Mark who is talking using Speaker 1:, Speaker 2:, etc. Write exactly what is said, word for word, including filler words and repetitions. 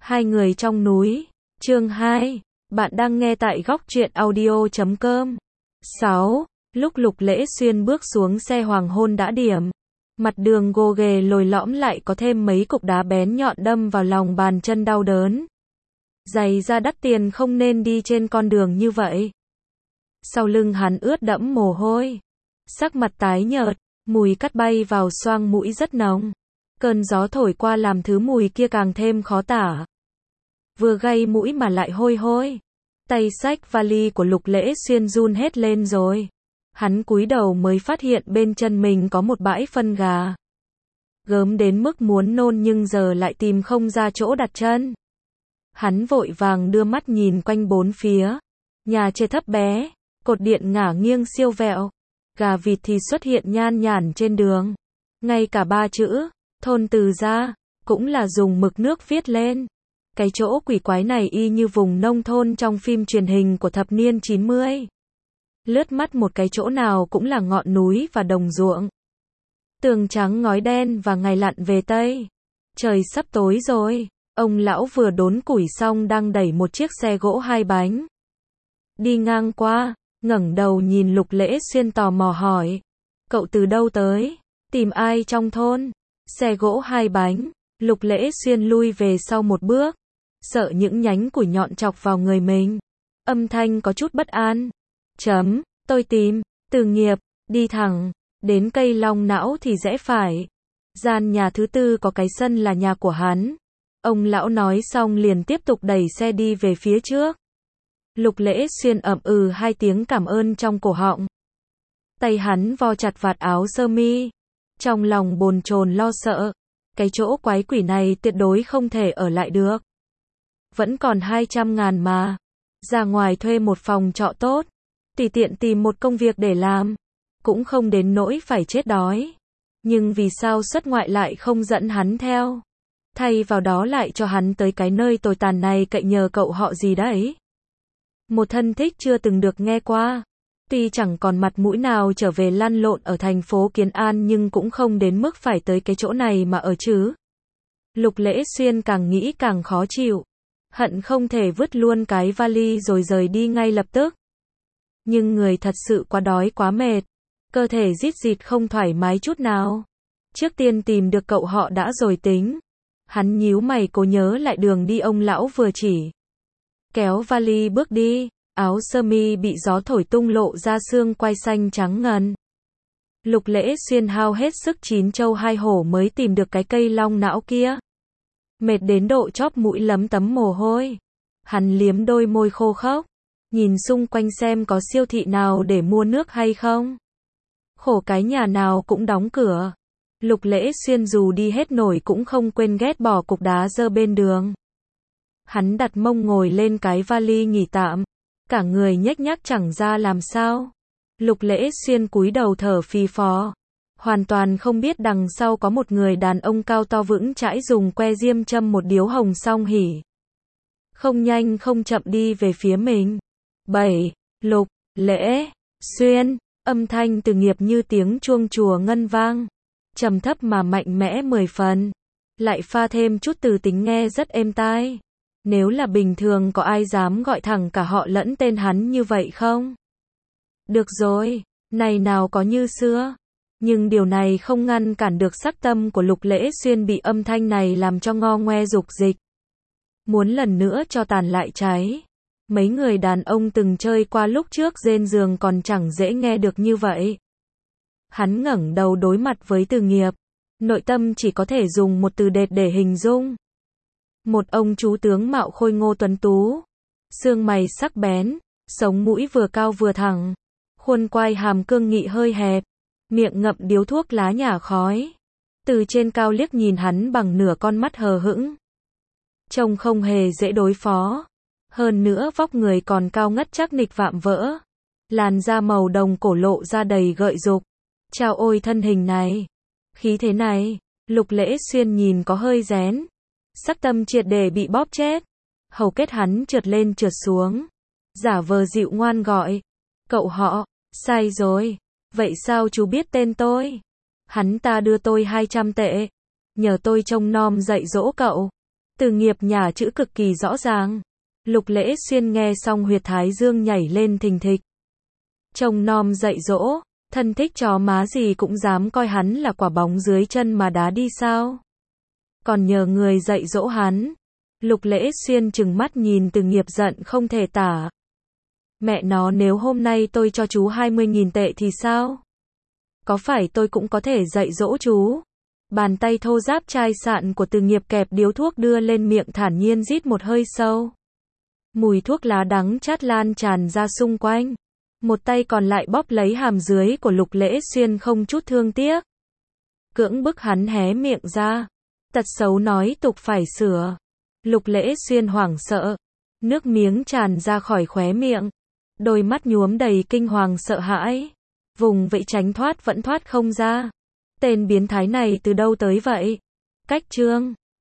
Speaker 1: Hai người trong núi, chương hai, bạn đang nghe tại góc truyện audio chấm com. sáu. Lúc Lục Lễ Xuyên bước xuống xe hoàng hôn đã điểm. Mặt đường gồ ghề lồi lõm lại có thêm mấy cục đá bén nhọn đâm vào lòng bàn chân đau đớn. Giày da đắt tiền không nên đi trên con đường như vậy. Sau lưng hắn ướt đẫm mồ hôi. Sắc mặt tái nhợt, mùi cát bay vào xoang mũi rất nồng. Cơn gió thổi qua làm thứ mùi kia càng thêm khó tả. Vừa gây mũi mà lại hôi hôi. Tay xách vali của Lục Lễ Xuyên run hết lên rồi. Hắn cúi đầu mới phát hiện bên chân mình có một bãi phân gà. Gớm đến mức muốn nôn nhưng giờ lại tìm không ra chỗ đặt chân. Hắn vội vàng đưa mắt nhìn quanh bốn phía. Nhà chê thấp bé, cột điện ngả nghiêng siêu vẹo. Gà vịt thì xuất hiện nhan nhản trên đường. Ngay cả ba chữ, thôn Từ Gia, cũng là dùng mực nước viết lên. Cái chỗ quỷ quái này y như vùng nông thôn trong phim truyền hình của thập niên chín mươi. Lướt mắt một cái chỗ nào cũng là ngọn núi và đồng ruộng. Tường trắng ngói đen và ngày lặn về Tây. Trời sắp tối rồi, ông lão vừa đốn củi xong đang đẩy một chiếc xe gỗ hai bánh. Đi ngang qua, ngẩng đầu nhìn Lục Lễ Xuyên tò mò hỏi. Cậu từ đâu tới? Tìm ai trong thôn? Xe gỗ hai bánh, Lục Lễ Xuyên lui về sau một bước. Sợ những nhánh củi nhọn chọc vào người mình. Âm thanh có chút bất an. Chấm, tôi tìm, Từ Nghiệp, đi thẳng, đến cây long não thì rẽ phải. Gian nhà thứ tư có cái sân là nhà của hắn. Ông lão nói xong liền tiếp tục đẩy xe đi về phía trước. Lục Lễ Xuyên ậm ừ hai tiếng cảm ơn trong cổ họng. Tay hắn vo chặt vạt áo sơ mi. Trong lòng bồn chồn lo sợ. Cái chỗ quái quỷ này tuyệt đối không thể ở lại được. Vẫn còn hai trăm ngàn mà. Ra ngoài thuê một phòng trọ tốt. Tùy tiện tìm một công việc để làm. Cũng không đến nỗi phải chết đói. Nhưng vì sao xuất ngoại lại không dẫn hắn theo? Thay vào đó lại cho hắn tới cái nơi tồi tàn này cậy nhờ cậu họ gì đấy? Một thân thích chưa từng được nghe qua. Tuy chẳng còn mặt mũi nào trở về lăn lộn ở thành phố Kiến An nhưng cũng không đến mức phải tới cái chỗ này mà ở chứ. Lục Lễ Xuyên càng nghĩ càng khó chịu. Hận không thể vứt luôn cái vali rồi rời đi ngay lập tức. Nhưng người thật sự quá đói quá mệt. Cơ thể rít rịt không thoải mái chút nào. Trước tiên tìm được cậu họ đã rồi tính. Hắn nhíu mày cố nhớ lại đường đi ông lão vừa chỉ. Kéo vali bước đi. Áo sơ mi bị gió thổi tung lộ ra xương quai xanh trắng ngần. Lục Lễ Xuyên hao hết sức chín châu hai hổ mới tìm được cái cây long não kia. Mệt đến độ chóp mũi lấm tấm mồ hôi. Hắn liếm đôi môi khô khốc. Nhìn xung quanh xem có siêu thị nào để mua nước hay không. Khổ cái nhà nào cũng đóng cửa. Lục Lễ Xuyên dù đi hết nổi cũng không quên ghét bỏ cục đá dơ bên đường. Hắn đặt mông ngồi lên cái vali nghỉ tạm. Cả người nhếch nhác chẳng ra làm sao. Lục Lễ Xuyên cúi đầu thở phì phò. Hoàn toàn không biết đằng sau có một người đàn ông cao to vững chãi dùng que diêm châm một điếu hồng song hỉ. Không nhanh không chậm đi về phía mình. bảy. Lục Lễ Xuyên. Âm thanh Từ Nghiệp như tiếng chuông chùa ngân vang. Trầm thấp mà mạnh mẽ mười phần. Lại pha thêm chút từ tính nghe rất êm tai. Nếu là bình thường có ai dám gọi thẳng cả họ lẫn tên hắn như vậy không? Được rồi, này nào có như xưa. Nhưng điều này không ngăn cản được sắc tâm của Lục Lễ Xuyên bị âm thanh này làm cho ngo ngoe dục dịch. Muốn lần nữa cho tàn lại cháy. Mấy người đàn ông từng chơi qua lúc trước rên giường còn chẳng dễ nghe được như vậy. Hắn ngẩng đầu đối mặt với Từ Nghiệp. Nội tâm chỉ có thể dùng một từ đệt để hình dung. Một ông chú tướng mạo khôi ngô tuấn tú. Xương mày sắc bén. Sống mũi vừa cao vừa thẳng. Khuôn quai hàm cương nghị hơi hẹp. Miệng ngậm điếu thuốc lá nhả khói. Từ trên cao liếc nhìn hắn bằng nửa con mắt hờ hững. Trông không hề dễ đối phó. Hơn nữa vóc người còn cao ngất chắc nịch vạm vỡ. Làn da màu đồng cổ lộ ra đầy gợi dục. Chao ôi thân hình này. Khí thế này. Lục Lễ Xuyên nhìn có hơi rén. Sắc tâm triệt để bị bóp chết. Hầu kết hắn trượt lên trượt xuống. Giả vờ dịu ngoan gọi. Cậu họ, sai rồi. Vậy sao chú biết tên tôi? Hắn ta đưa tôi hai trăm tệ. Nhờ tôi trông nom dạy dỗ cậu. Từ nghiệp nhả chữ cực kỳ rõ ràng. Lục Lễ Xuyên nghe xong huyệt thái dương nhảy lên thình thịch. Chồng nom dạy dỗ, thân thích chó má gì cũng dám coi hắn là quả bóng dưới chân mà đá đi sao? Còn nhờ người dạy dỗ hắn. Lục Lễ Xuyên trừng mắt nhìn Từ nghiệp giận không thể tả. Mẹ nó, nếu hôm nay tôi cho chú hai mươi nghìn tệ thì sao? Có phải tôi cũng có thể dạy dỗ chú? Bàn tay thô ráp chai sạn của Từ nghiệp kẹp điếu thuốc đưa lên miệng thản nhiên rít một hơi sâu. Mùi thuốc lá đắng chát lan tràn ra xung quanh. Một tay còn lại bóp lấy hàm dưới của Lục Lễ Xuyên không chút thương tiếc. Cưỡng bức hắn hé miệng ra. Tật xấu nói tục phải sửa. Lục Lễ Xuyên hoảng sợ. Nước miếng tràn ra khỏi khóe miệng. Đôi mắt nhuốm đầy kinh hoàng sợ hãi. Vùng vẫy tránh thoát vẫn thoát không ra. Tên biến thái này từ đâu tới vậy? Cách chương